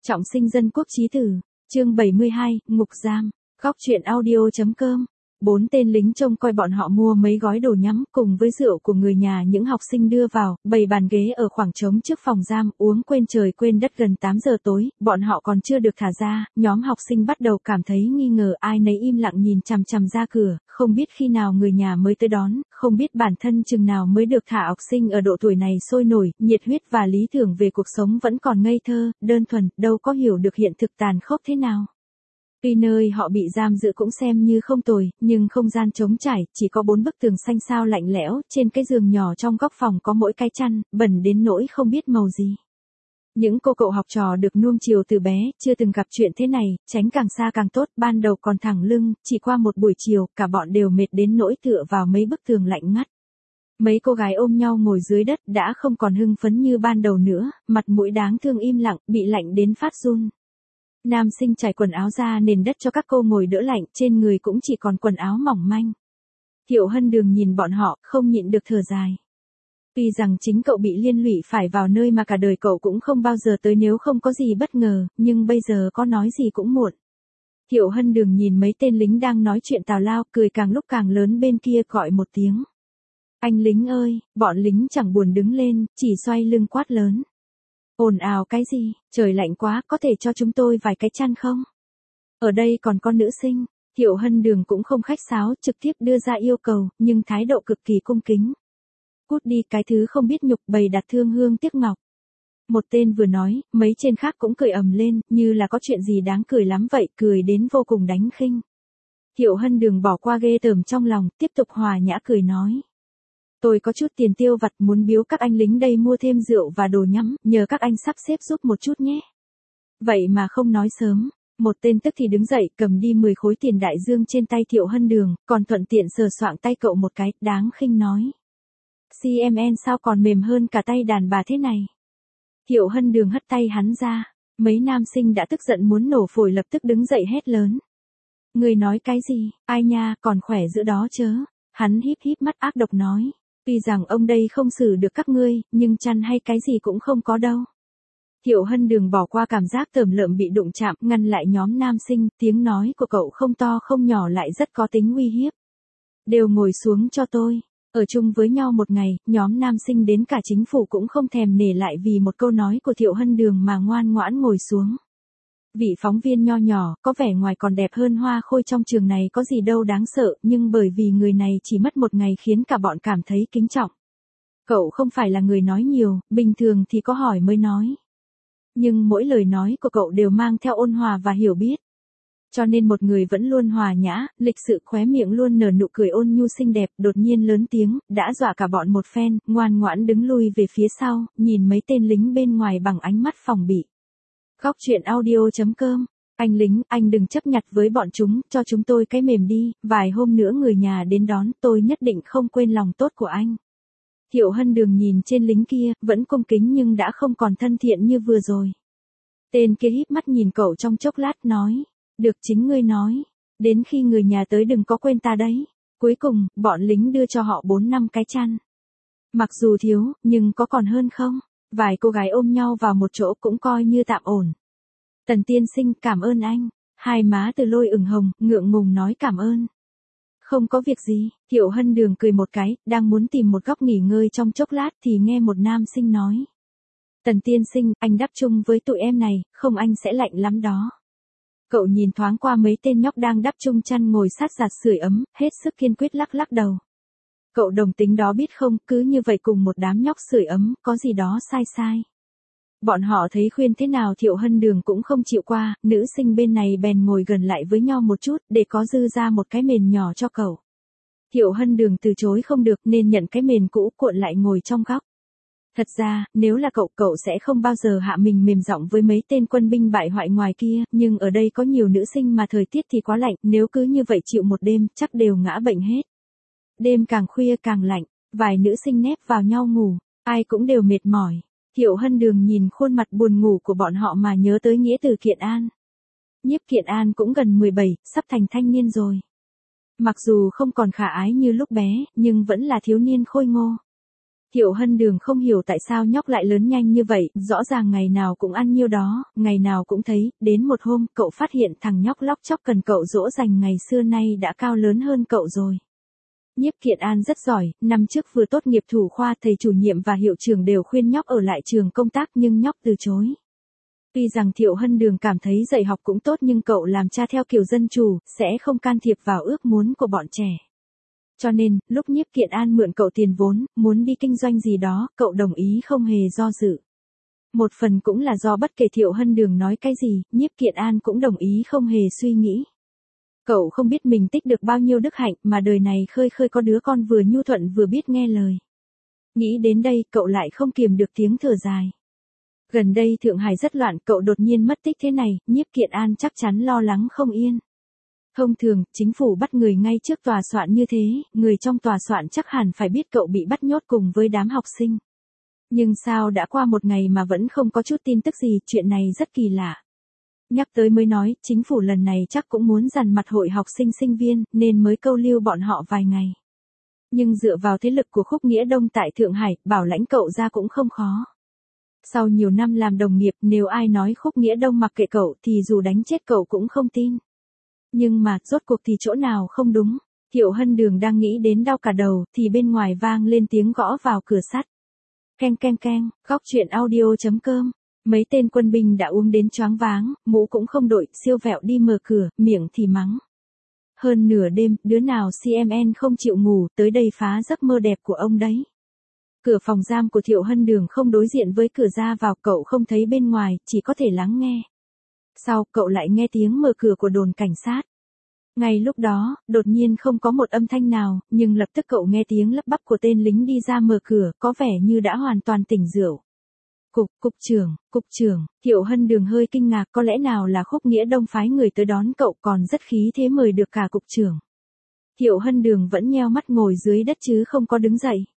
Trọng sinh dân quốc chí tử, chương 72, ngục giam, góc truyện audio.com. 4 tên lính trông coi bọn họ mua mấy gói đồ nhắm cùng với rượu của người nhà những học sinh đưa vào, bày bàn ghế ở khoảng trống trước phòng giam, uống quên trời quên đất. Gần 8 giờ tối, bọn họ còn chưa được thả ra, nhóm học sinh bắt đầu cảm thấy nghi ngờ, ai nấy im lặng nhìn chằm chằm ra cửa, không biết khi nào người nhà mới tới đón, không biết bản thân chừng nào mới được thả. Học sinh ở độ tuổi này sôi nổi, nhiệt huyết và lý tưởng về cuộc sống vẫn còn ngây thơ, đơn thuần, đâu có hiểu được hiện thực tàn khốc thế nào. Tuy nơi họ bị giam giữ cũng xem như không tồi, nhưng không gian trống trải, chỉ có 4 bức tường xanh xao lạnh lẽo, trên cái giường nhỏ trong góc phòng có mỗi cái chăn, bẩn đến nỗi không biết màu gì. Những cô cậu học trò được nuông chiều từ bé, chưa từng gặp chuyện thế này, tránh càng xa càng tốt, ban đầu còn thẳng lưng, chỉ qua một buổi chiều, cả bọn đều mệt đến nỗi tựa vào mấy bức tường lạnh ngắt. Mấy cô gái ôm nhau ngồi dưới đất đã không còn hưng phấn như ban đầu nữa, mặt mũi đáng thương im lặng, bị lạnh đến phát run. Nam sinh trải quần áo ra nền đất cho các cô ngồi đỡ lạnh, trên người cũng chỉ còn quần áo mỏng manh. Thiệu Hân Đường nhìn bọn họ, không nhịn được thở dài. Tuy rằng chính cậu bị liên lụy phải vào nơi mà cả đời cậu cũng không bao giờ tới nếu không có gì bất ngờ, nhưng bây giờ có nói gì cũng muộn. Thiệu Hân Đường nhìn mấy tên lính đang nói chuyện tào lao, cười càng lúc càng lớn bên kia, gọi một tiếng. Anh lính ơi, bọn lính chẳng buồn đứng lên, chỉ xoay lưng quát lớn. Ồn ào cái gì, trời lạnh quá, có thể cho chúng tôi vài cái chăn không? Ở đây còn có nữ sinh. Thiệu Hân Đường cũng không khách sáo, trực tiếp đưa ra yêu cầu, nhưng thái độ cực kỳ cung kính. Cút đi, cái thứ không biết nhục, bày đặt thương hương tiếc ngọc. Một tên vừa nói, mấy trên khác cũng cười ầm lên, như là có chuyện gì đáng cười lắm vậy, cười đến vô cùng đánh khinh. Thiệu Hân Đường bỏ qua ghê tởm trong lòng, tiếp tục hòa nhã cười nói. Tôi có chút tiền tiêu vặt muốn biếu các anh lính đây mua thêm rượu và đồ nhắm, nhờ các anh sắp xếp giúp một chút nhé. Vậy mà không nói sớm, một tên tức thì đứng dậy cầm đi 10 khối tiền đại dương trên tay Thiệu Hân Đường, còn thuận tiện sờ soạng tay cậu một cái, đáng khinh nói. CMN sao còn mềm hơn cả tay đàn bà thế này? Thiệu Hân Đường hất tay hắn ra, mấy nam sinh đã tức giận muốn nổ phổi lập tức đứng dậy hét lớn. Người nói cái gì, ai nha, còn khỏe giữa đó chớ. Hắn híp híp mắt ác độc nói. Tuy rằng ông đây không xử được các ngươi, nhưng chăn hay cái gì cũng không có đâu. Thiệu Hân Đường bỏ qua cảm giác tởm lợm bị đụng chạm, ngăn lại nhóm nam sinh, tiếng nói của cậu không to không nhỏ lại rất có tính uy hiếp. Đều ngồi xuống cho tôi. Ở chung với nhau một ngày, nhóm nam sinh đến cả chính phủ cũng không thèm nể lại vì một câu nói của Thiệu Hân Đường mà ngoan ngoãn ngồi xuống. Vị phóng viên nho nhỏ, có vẻ ngoài còn đẹp hơn hoa khôi trong trường này có gì đâu đáng sợ, nhưng bởi vì người này chỉ mất một ngày khiến cả bọn cảm thấy kính trọng. Cậu không phải là người nói nhiều, bình thường thì có hỏi mới nói. Nhưng mỗi lời nói của cậu đều mang theo ôn hòa và hiểu biết. Cho nên một người vẫn luôn hòa nhã, lịch sự, khóe miệng luôn nở nụ cười ôn nhu xinh đẹp, đột nhiên lớn tiếng, đã dọa cả bọn một phen, ngoan ngoãn đứng lui về phía sau, nhìn mấy tên lính bên ngoài bằng ánh mắt phòng bị. Góc truyện audio.com. Anh lính, anh đừng chấp nhặt với bọn chúng, cho chúng tôi cái mềm đi, vài hôm nữa người nhà đến đón, tôi nhất định không quên lòng tốt của anh. Thiệu Hân Đường nhìn trên lính kia, vẫn cung kính nhưng đã không còn thân thiện như vừa rồi. Tên kia híp mắt nhìn cậu trong chốc lát nói, được chính ngươi nói, đến khi người nhà tới đừng có quên ta đấy. Cuối cùng, bọn lính đưa cho họ 4-5 cái chăn. Mặc dù thiếu, nhưng có còn hơn không? Vài cô gái ôm nhau vào một chỗ cũng coi như tạm ổn. Tần tiên sinh, cảm ơn anh. Hai má Từ Lôi ửng hồng, ngượng ngùng nói cảm ơn. Không có việc gì. Thiệu Hân Đường cười một cái, đang muốn tìm một góc nghỉ ngơi trong chốc lát thì nghe một nam sinh nói. Tần tiên sinh, anh đắp chung với tụi em này, không anh sẽ lạnh lắm đó. Cậu nhìn thoáng qua mấy tên nhóc đang đắp chung chăn ngồi sát giặt sưởi ấm, hết sức kiên quyết lắc lắc đầu. Cậu đồng tính đó biết không, cứ như vậy cùng một đám nhóc sưởi ấm, có gì đó sai sai. Bọn họ thấy khuyên thế nào Thiệu Hân Đường cũng không chịu qua, nữ sinh bên này bèn ngồi gần lại với nhau một chút, để có dư ra một cái mền nhỏ cho cậu. Thiệu Hân Đường từ chối không được nên nhận cái mền cũ cuộn lại ngồi trong góc. Thật ra, nếu là cậu sẽ không bao giờ hạ mình mềm giọng với mấy tên quân binh bại hoại ngoài kia, nhưng ở đây có nhiều nữ sinh mà thời tiết thì quá lạnh, nếu cứ như vậy chịu một đêm, chắc đều ngã bệnh hết. Đêm càng khuya càng lạnh, vài nữ sinh nép vào nhau ngủ, ai cũng đều mệt mỏi. Thiệu Hân Đường nhìn khuôn mặt buồn ngủ của bọn họ mà nhớ tới nghĩa từ Kiện An. Nhiếp Kiện An cũng gần 17, sắp thành thanh niên rồi. Mặc dù không còn khả ái như lúc bé, nhưng vẫn là thiếu niên khôi ngô. Thiệu Hân Đường không hiểu tại sao nhóc lại lớn nhanh như vậy, rõ ràng ngày nào cũng ăn nhiêu đó, ngày nào cũng thấy, đến một hôm, cậu phát hiện thằng nhóc lóc chóc cần cậu dỗ dành ngày xưa nay đã cao lớn hơn cậu rồi. Nhiếp Kiện An rất giỏi, năm trước vừa tốt nghiệp thủ khoa, thầy chủ nhiệm và hiệu trưởng đều khuyên nhóc ở lại trường công tác nhưng nhóc từ chối. Tuy rằng Thiệu Hân Đường cảm thấy dạy học cũng tốt nhưng cậu làm cha theo kiểu dân chủ, sẽ không can thiệp vào ước muốn của bọn trẻ. Cho nên, lúc Nhiếp Kiện An mượn cậu tiền vốn, muốn đi kinh doanh gì đó, cậu đồng ý không hề do dự. Một phần cũng là do bất kể Thiệu Hân Đường nói cái gì, Nhiếp Kiện An cũng đồng ý không hề suy nghĩ. Cậu không biết mình tích được bao nhiêu đức hạnh mà đời này khơi khơi có đứa con vừa nhu thuận vừa biết nghe lời. Nghĩ đến đây, cậu lại không kiềm được tiếng thở dài. Gần đây Thượng Hải rất loạn, cậu đột nhiên mất tích thế này, Nhiếp Kiện An chắc chắn lo lắng không yên. Thông thường, chính phủ bắt người ngay trước tòa soạn như thế, người trong tòa soạn chắc hẳn phải biết cậu bị bắt nhốt cùng với đám học sinh. Nhưng sao đã qua một ngày mà vẫn không có chút tin tức gì, chuyện này rất kỳ lạ. Nhắc tới mới nói, chính phủ lần này chắc cũng muốn dằn mặt hội học sinh sinh viên, nên mới câu lưu bọn họ vài ngày. Nhưng dựa vào thế lực của Khúc Nghĩa Đông tại Thượng Hải, bảo lãnh cậu ra cũng không khó. Sau nhiều năm làm đồng nghiệp, nếu ai nói Khúc Nghĩa Đông mặc kệ cậu thì dù đánh chết cậu cũng không tin. Nhưng mà, rốt cuộc thì chỗ nào không đúng. Thiệu Hân Đường đang nghĩ đến đau cả đầu, thì bên ngoài vang lên tiếng gõ vào cửa sắt. Keng keng keng, góc chuyện audio.com. Mấy tên quân binh đã uống đến choáng váng, mũ cũng không đội, siêu vẹo đi mở cửa, miệng thì mắng. Hơn nửa đêm, đứa nào CMN không chịu ngủ, tới đây phá giấc mơ đẹp của ông đấy. Cửa phòng giam của Thiệu Hân Đường không đối diện với cửa ra vào, cậu không thấy bên ngoài, chỉ có thể lắng nghe. Sau, cậu lại nghe tiếng mở cửa của đồn cảnh sát. Ngay lúc đó, đột nhiên không có một âm thanh nào, nhưng lập tức cậu nghe tiếng lắp bắp của tên lính đi ra mở cửa, có vẻ như đã hoàn toàn tỉnh rượu. Cục trưởng, Thiệu Hân Đường hơi kinh ngạc, có lẽ nào là Khúc Nghĩa Đông phái người tới đón cậu, còn rất khí thế mời được cả cục trưởng. Thiệu Hân Đường vẫn nheo mắt ngồi dưới đất chứ không có đứng dậy.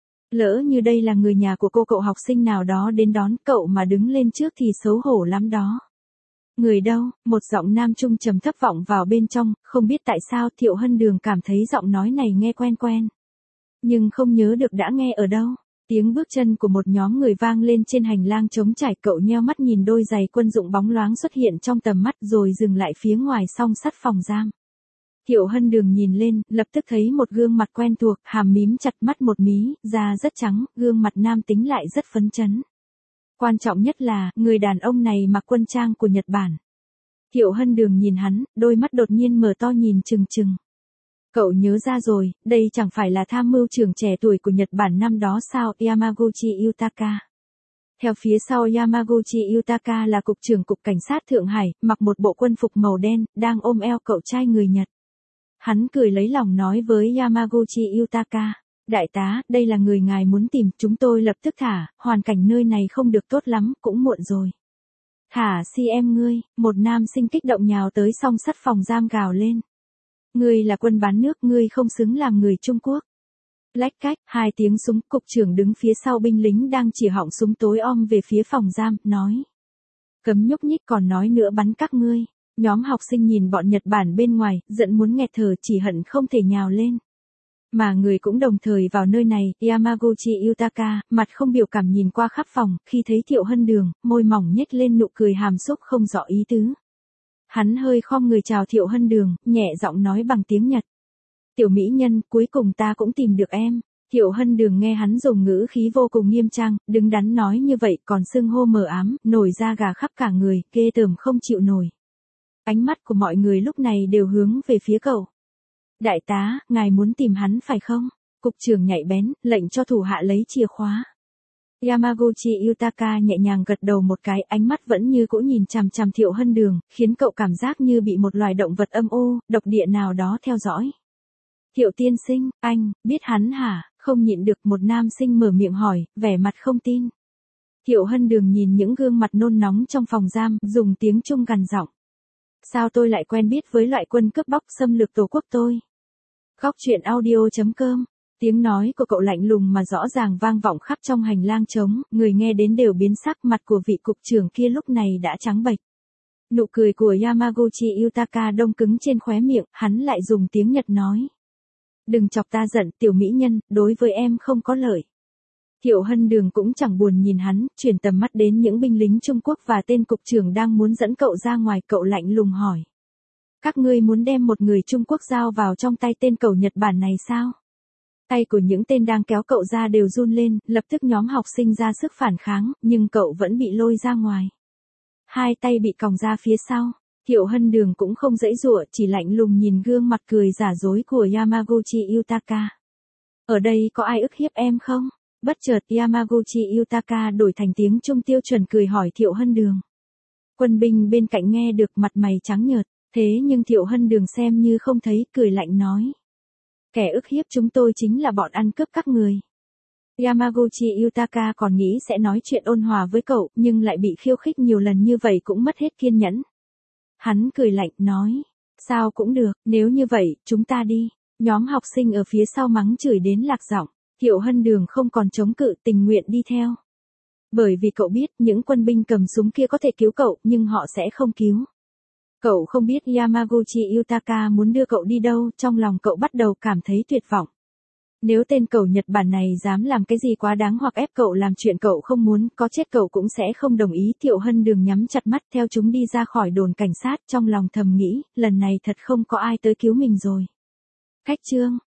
Lỡ như đây là người nhà của cô cậu học sinh nào đó đến đón cậu mà đứng lên trước thì xấu hổ lắm đó. Người đâu? Một giọng nam trung trầm thấp vọng vào bên trong, không biết tại sao Thiệu Hân Đường cảm thấy giọng nói này nghe quen quen. Nhưng không nhớ được đã nghe ở đâu. Tiếng bước chân của một nhóm người vang lên trên hành lang trống trải, cậu nheo mắt nhìn đôi giày quân dụng bóng loáng xuất hiện trong tầm mắt rồi dừng lại phía ngoài song sắt phòng giam. Thiệu Hân Đường nhìn lên, lập tức thấy một gương mặt quen thuộc, hàm mím chặt, mắt một mí, da rất trắng, gương mặt nam tính lại rất phấn chấn. Quan trọng nhất là, người đàn ông này mặc quân trang của Nhật Bản. Thiệu Hân Đường nhìn hắn, đôi mắt đột nhiên mở to nhìn trừng trừng. Cậu nhớ ra rồi, đây chẳng phải là tham mưu trưởng trẻ tuổi của Nhật Bản năm đó sao, Yamaguchi Yutaka. Theo phía sau Yamaguchi Yutaka là cục trưởng cục cảnh sát Thượng Hải, mặc một bộ quân phục màu đen, đang ôm eo cậu trai người Nhật. Hắn cười lấy lòng nói với Yamaguchi Yutaka. Đại tá, đây là người ngài muốn tìm, chúng tôi lập tức thả, hoàn cảnh nơi này không được tốt lắm, cũng muộn rồi. Thả em ngươi, một nam sinh kích động nhào tới song sắt phòng giam gào lên. Ngươi là quân bán nước, ngươi không xứng làm người Trung Quốc. Lách cách, hai tiếng súng, cục trưởng đứng phía sau binh lính đang chỉ họng súng tối om về phía phòng giam, nói. Cấm nhúc nhích, còn nói nữa bắn các ngươi. Nhóm học sinh nhìn bọn Nhật Bản bên ngoài, giận muốn nghẹt thở, chỉ hận không thể nhào lên. Mà người cũng đồng thời vào nơi này, Yamaguchi Yutaka, mặt không biểu cảm nhìn qua khắp phòng, khi thấy Thiệu Hân Đường, môi mỏng nhếch lên nụ cười hàm xúc không rõ ý tứ. Hắn hơi khom người chào Thiệu Hân Đường, nhẹ giọng nói bằng tiếng Nhật. Tiểu mỹ nhân, cuối cùng ta cũng tìm được em. Thiệu Hân Đường nghe hắn dùng ngữ khí vô cùng nghiêm trang, đứng đắn nói như vậy còn xưng hô mờ ám, nổi da gà khắp cả người, ghê tởm không chịu nổi. Ánh mắt của mọi người lúc này đều hướng về phía cậu. Đại tá, ngài muốn tìm hắn phải không? Cục trưởng nhạy bén, lệnh cho thủ hạ lấy chìa khóa. Yamaguchi Yutaka nhẹ nhàng gật đầu một cái, ánh mắt vẫn như cũ nhìn chằm chằm Thiệu Hân Đường, khiến cậu cảm giác như bị một loài động vật âm u, độc địa nào đó theo dõi. Thiệu tiên sinh, anh, biết hắn hả? Không nhịn được, một nam sinh mở miệng hỏi, vẻ mặt không tin. Thiệu Hân Đường nhìn những gương mặt nôn nóng trong phòng giam, dùng tiếng Trung gằn giọng. Sao tôi lại quen biết với loại quân cướp bóc xâm lược tổ quốc tôi? Góc chuyện audio.com. Tiếng nói của cậu lạnh lùng mà rõ ràng vang vọng khắp trong hành lang trống, người nghe đến đều biến sắc, mặt của vị cục trưởng kia lúc này đã trắng bệch. Nụ cười của Yamaguchi Yutaka đông cứng trên khóe miệng, hắn lại dùng tiếng Nhật nói. Đừng chọc ta giận, tiểu mỹ nhân, đối với em không có lợi. Thiệu Hân Đường cũng chẳng buồn nhìn hắn, chuyển tầm mắt đến những binh lính Trung Quốc và tên cục trưởng đang muốn dẫn cậu ra ngoài, cậu lạnh lùng hỏi. Các ngươi muốn đem một người Trung Quốc giao vào trong tay tên cẩu Nhật Bản này sao? Tay của những tên đang kéo cậu ra đều run lên, lập tức nhóm học sinh ra sức phản kháng, nhưng cậu vẫn bị lôi ra ngoài. Hai tay bị còng ra phía sau. Thiệu Hân Đường cũng không giãy giụa, chỉ lạnh lùng nhìn gương mặt cười giả dối của Yamaguchi Yutaka. Ở đây có ai ức hiếp em không? Bất chợt Yamaguchi Yutaka đổi thành tiếng Trung tiêu chuẩn cười hỏi Thiệu Hân Đường. Quân binh bên cạnh nghe được mặt mày trắng nhợt, thế nhưng Thiệu Hân Đường xem như không thấy, cười lạnh nói. Kẻ ức hiếp chúng tôi chính là bọn ăn cướp các người. Yamaguchi Yutaka còn nghĩ sẽ nói chuyện ôn hòa với cậu, nhưng lại bị khiêu khích nhiều lần như vậy cũng mất hết kiên nhẫn. Hắn cười lạnh nói, sao cũng được, nếu như vậy, chúng ta đi. Nhóm học sinh ở phía sau mắng chửi đến lạc giọng, Thiệu Hân Đường không còn chống cự, tình nguyện đi theo. Bởi vì cậu biết những quân binh cầm súng kia có thể cứu cậu, nhưng họ sẽ không cứu. Cậu không biết Yamaguchi Yutaka muốn đưa cậu đi đâu, trong lòng cậu bắt đầu cảm thấy tuyệt vọng. Nếu tên cẩu Nhật Bản này dám làm cái gì quá đáng hoặc ép cậu làm chuyện cậu không muốn, có chết cậu cũng sẽ không đồng ý. Thiệu Hân Đường nhắm chặt mắt theo chúng đi ra khỏi đồn cảnh sát, trong lòng thầm nghĩ, lần này thật không có ai tới cứu mình rồi. Cách chương